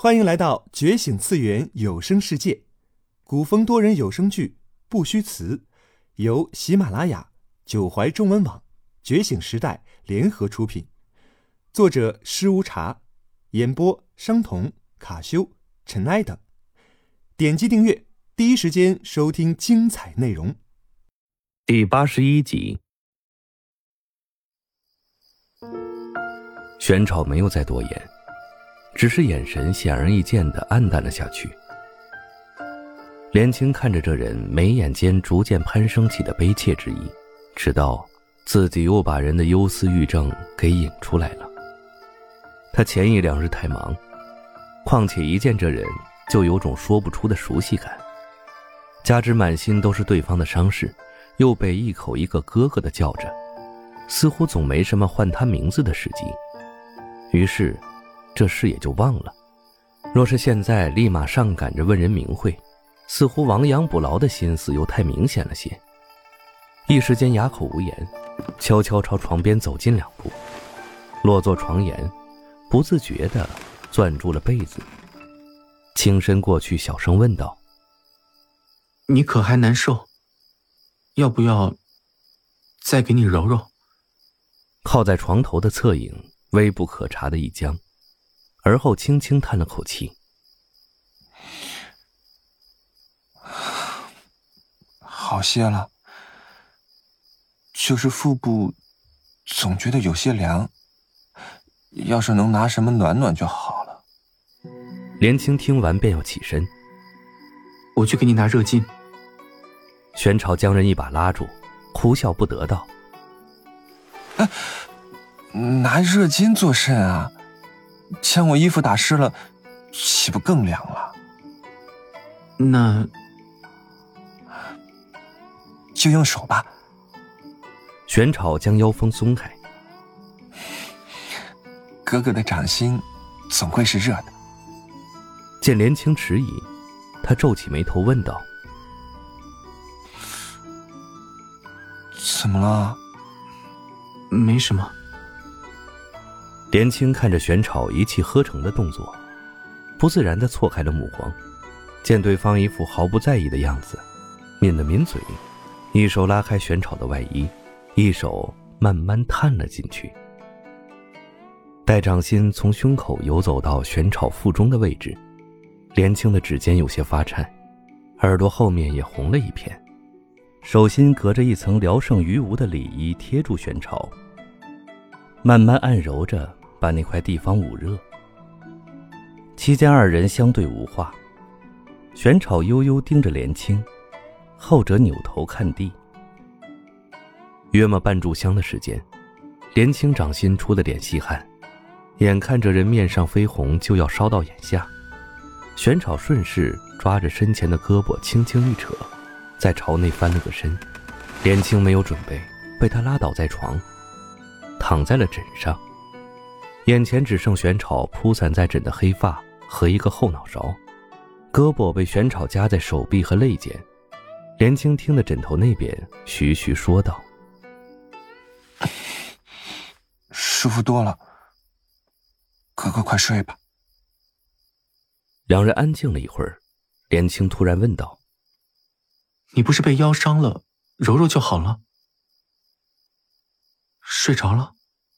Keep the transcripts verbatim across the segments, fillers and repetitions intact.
欢迎来到觉醒次元有声世界，古风多人有声剧不虚词，由喜马拉雅、九怀中文网、觉醒时代联合出品，作者施无茶，演播商童、卡修、尘埃等。点击订阅，第一时间收听精彩内容。 第八十一集。玄草没有再多言，只是眼神显而易见地黯淡了下去。连青看着这人眉眼间逐渐攀升起的悲切之意，知道自己又把人的忧思郁症给引出来了。他前一两日太忙，况且一见这人就有种说不出的熟悉感，加之满心都是对方的伤势，又被一口一个哥哥的叫着，似乎总没什么唤他名字的时机，于是这事也就忘了。若是现在立马上赶着问人名讳，似乎亡羊补牢的心思又太明显了些。一时间哑口无言，悄悄朝床边走近两步，落坐床沿，不自觉地攥住了被子，轻身过去小声问道： 你可还难受？要不要再给你揉揉？ 靠在床头的侧影微不可察的一僵，而后轻轻叹了口气： 好些了，就是腹部总觉得有些凉，要是能拿什么暖暖就好了。 连青听完便要起身： 我去给你拿热巾。 玄朝将人一把拉住，哭笑不得道： 啊，拿热巾做甚啊？将我衣服打湿了，岂不更凉了？ 那就用手吧。 玄朝将腰封松开。 哥哥的掌心总会是热的。 见连青迟疑，他皱起眉头问道： 怎么了？ 没什么。 连青看着玄朝一气呵成的动作，不自然地错开了目光，见对方一副毫不在意的样子，抿了抿嘴，一手拉开玄朝的外衣，一手慢慢探了进去。待掌心从胸口游走到玄朝腹中的位置，连青的指尖有些发颤，耳朵后面也红了一片，手心隔着一层聊胜于无的里衣贴住玄朝，慢慢按揉着把那块地方捂热。期间二人相对无话，玄朝悠悠盯着连青，后者扭头看地。约么半炷香的时间，连青掌心出了点细汗，眼看着人面上绯红就要烧到眼下，玄朝顺势抓着身前的胳膊轻轻一扯，再朝内翻了个身。连青没有准备，被他拉倒在床，躺在了枕上，眼前只剩玄朝铺散在枕的黑发和一个后脑勺，胳膊被玄朝夹在手臂和肋间。连青听的枕头那边徐徐说道： 舒服多了，哥哥快睡吧。 两人安静了一会儿，连青突然问道： 你不是被腰伤了，揉揉就好了？睡着了？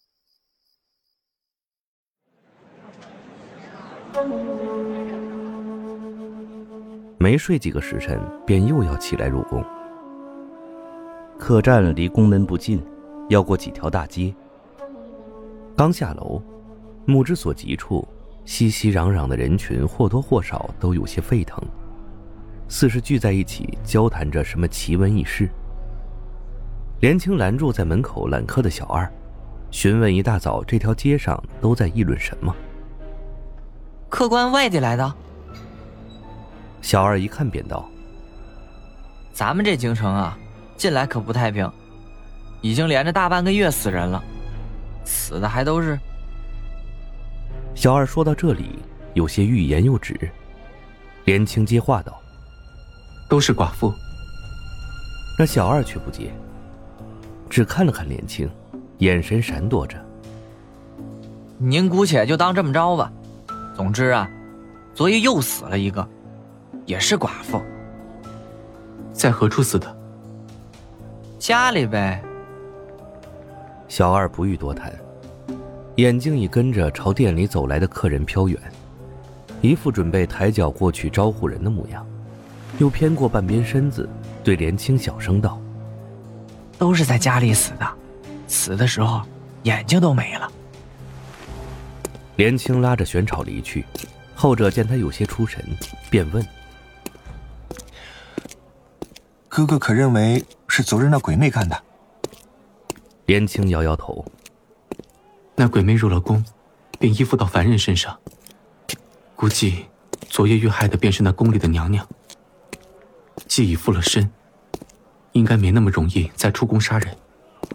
没睡几个时辰，便又要起来入宫。客栈离宫门不近，要过几条大街。刚下楼，目之所及处，熙熙攘攘的人群或多或少都有些沸腾，似是聚在一起交谈着什么奇闻异事。连青拦住在门口揽客的小二，询问一大早这条街上都在议论什么。 客官外地来的？ 小二一看便道： 咱们这京城啊，近来可不太平，已经连着大半个月死人了，死的还都是…… 小二说到这里，有些欲言又止。连青接话道： 都是寡妇。 那小二却不接，只看了看连青，眼神闪躲着。 您姑且就当这么着吧。总之啊， 昨夜又死了一个，也是寡妇。 在何处死的？ 家里呗。 小二不欲多谈，眼睛已跟着朝店里走来的客人飘远，一副准备抬脚过去招呼人的模样，又偏过半边身子，对连青小声道： 都是在家里死的，死的时候眼睛都没了。 连青拉着玄草离去，后者见他有些出神，便问： 哥哥可认为是昨日那鬼魅干的？ 连青摇摇头： 那鬼魅入了宫，便依附到凡人身上，估计昨夜遇害的便是那宫里的娘娘。既已附了身，应该没那么容易再出宫杀人。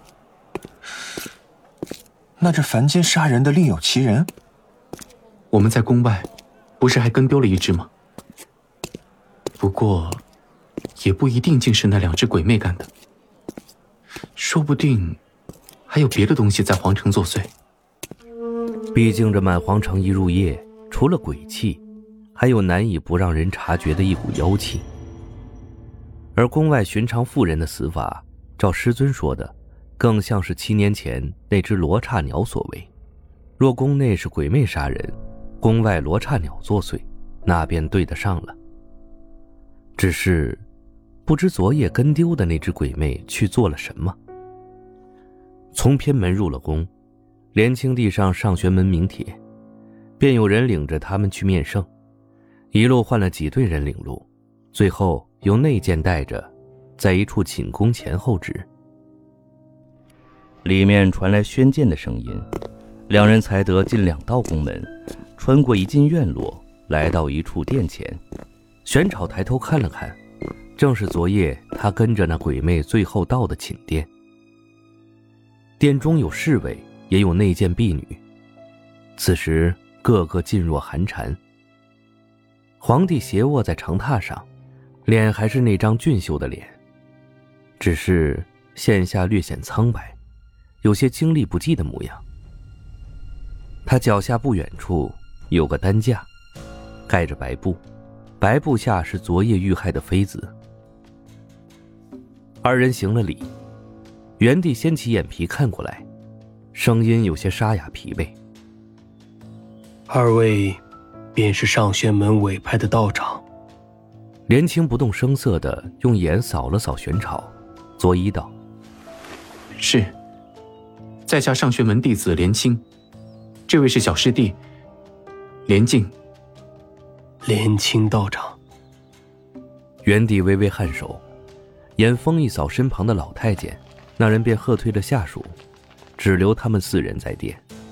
那这凡间杀人的另有其人？ 我们在宫外不是还跟丢了一只吗？不过也不一定尽是那两只鬼魅干的，说不定还有别的东西在皇城作祟。 毕竟这满皇城一入夜，除了鬼气，还有难以不让人察觉的一股妖气。而宫外寻常妇人的死法，照师尊说的，更像是七年前那只罗刹鸟所为。若宫内是鬼魅杀人，宫外罗刹鸟作祟，那便对得上了。只是不知昨夜跟丢的那只鬼魅去做了什么。从偏门入了宫，连青地上上玄门名帖，便有人领着他们去面圣，一路换了几队人领路，最后由内监带着，在一处寝宫前后止。 里面传来宣剑的声音，两人才得进两道宫门，穿过一进院落，来到一处殿前。 玄草抬头看了看，正是昨夜他跟着那鬼魅最后到的寝殿。殿中有侍卫，也有内监婢女，此时个个噤若寒蝉。皇帝斜卧在长榻上，脸还是那张俊秀的脸，只是线下略显苍白，有些精力不济的模样。他脚下不远处有个担架，盖着白布，白布下是昨夜遇害的妃子。二人行了礼，元帝掀起眼皮看过来，声音有些沙哑疲惫： 二位便是上玄门委派的道长？ 连青不动声色地用眼扫了扫玄草，作揖道： 是，在下上玄门弟子连青，这位是小师弟连静。 连青道长。 元帝微微颔首，眼风一扫身旁的老太监，那人便喝退了下属，只留他们四人在殿。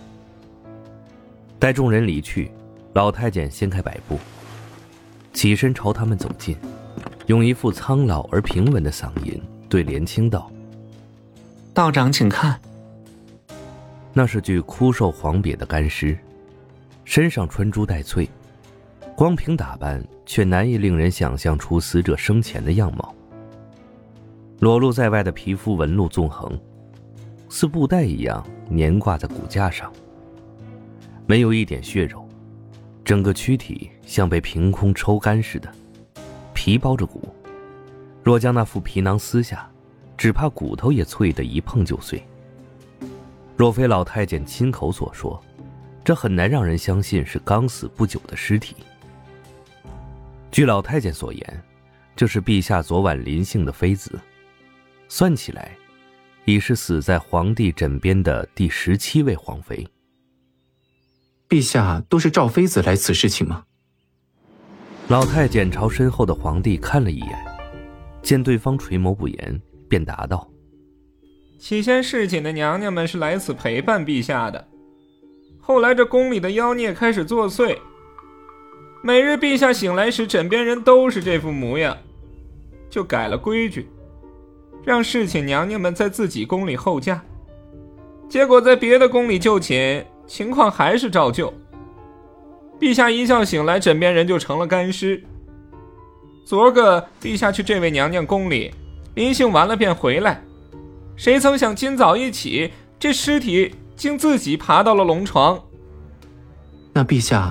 待众人离去，老太监掀开白布，起身朝他们走近，用一副苍老而平稳的嗓音对连青道： 道长请看。 那是具枯瘦黄瘪的干尸，身上穿珠戴翠，光凭打扮却难以令人想象出死者生前的样貌。裸露在外的皮肤纹路纵横，似布带一样粘挂在骨架上，没有一点血肉，整个躯体像被凭空抽干似的，皮包着骨，若将那副皮囊撕下，只怕骨头也脆得一碰就碎。若非老太监亲口所说，这很难让人相信是刚死不久的尸体。据老太监所言，这是陛下昨晚临幸的妃子，算起来已是死在皇帝枕边的第十七位皇妃。 陛下都是召妃子来此事情吗？ 老太监朝身后的皇帝看了一眼，见对方垂眸不言，便答道： 起先侍寝的娘娘们是来此陪伴陛下的，后来这宫里的妖孽开始作祟，每日陛下醒来时枕边人都是这副模样，就改了规矩，让侍寝娘娘们在自己宫里候驾。结果在别的宫里就寝，情况还是照旧，陛下一觉醒来枕边人就成了干尸。昨个陛下去这位娘娘宫里临幸完了便回来，谁曾想今早一起，这尸体竟自己爬到了龙床。 那陛下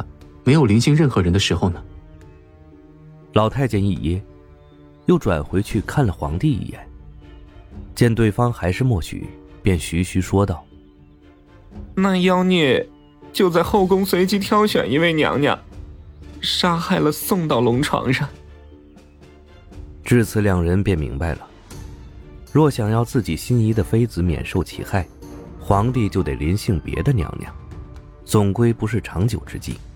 没有临幸任何人的时候呢？ 老太监一噎，又转回去看了皇帝一眼，见对方还是默许，便徐徐说道： 那妖孽就在后宫随机挑选一位娘娘，杀害了送到龙床上。 至此两人便明白了，若想要自己心仪的妃子免受其害，皇帝就得临幸别的娘娘，总归不是长久之计。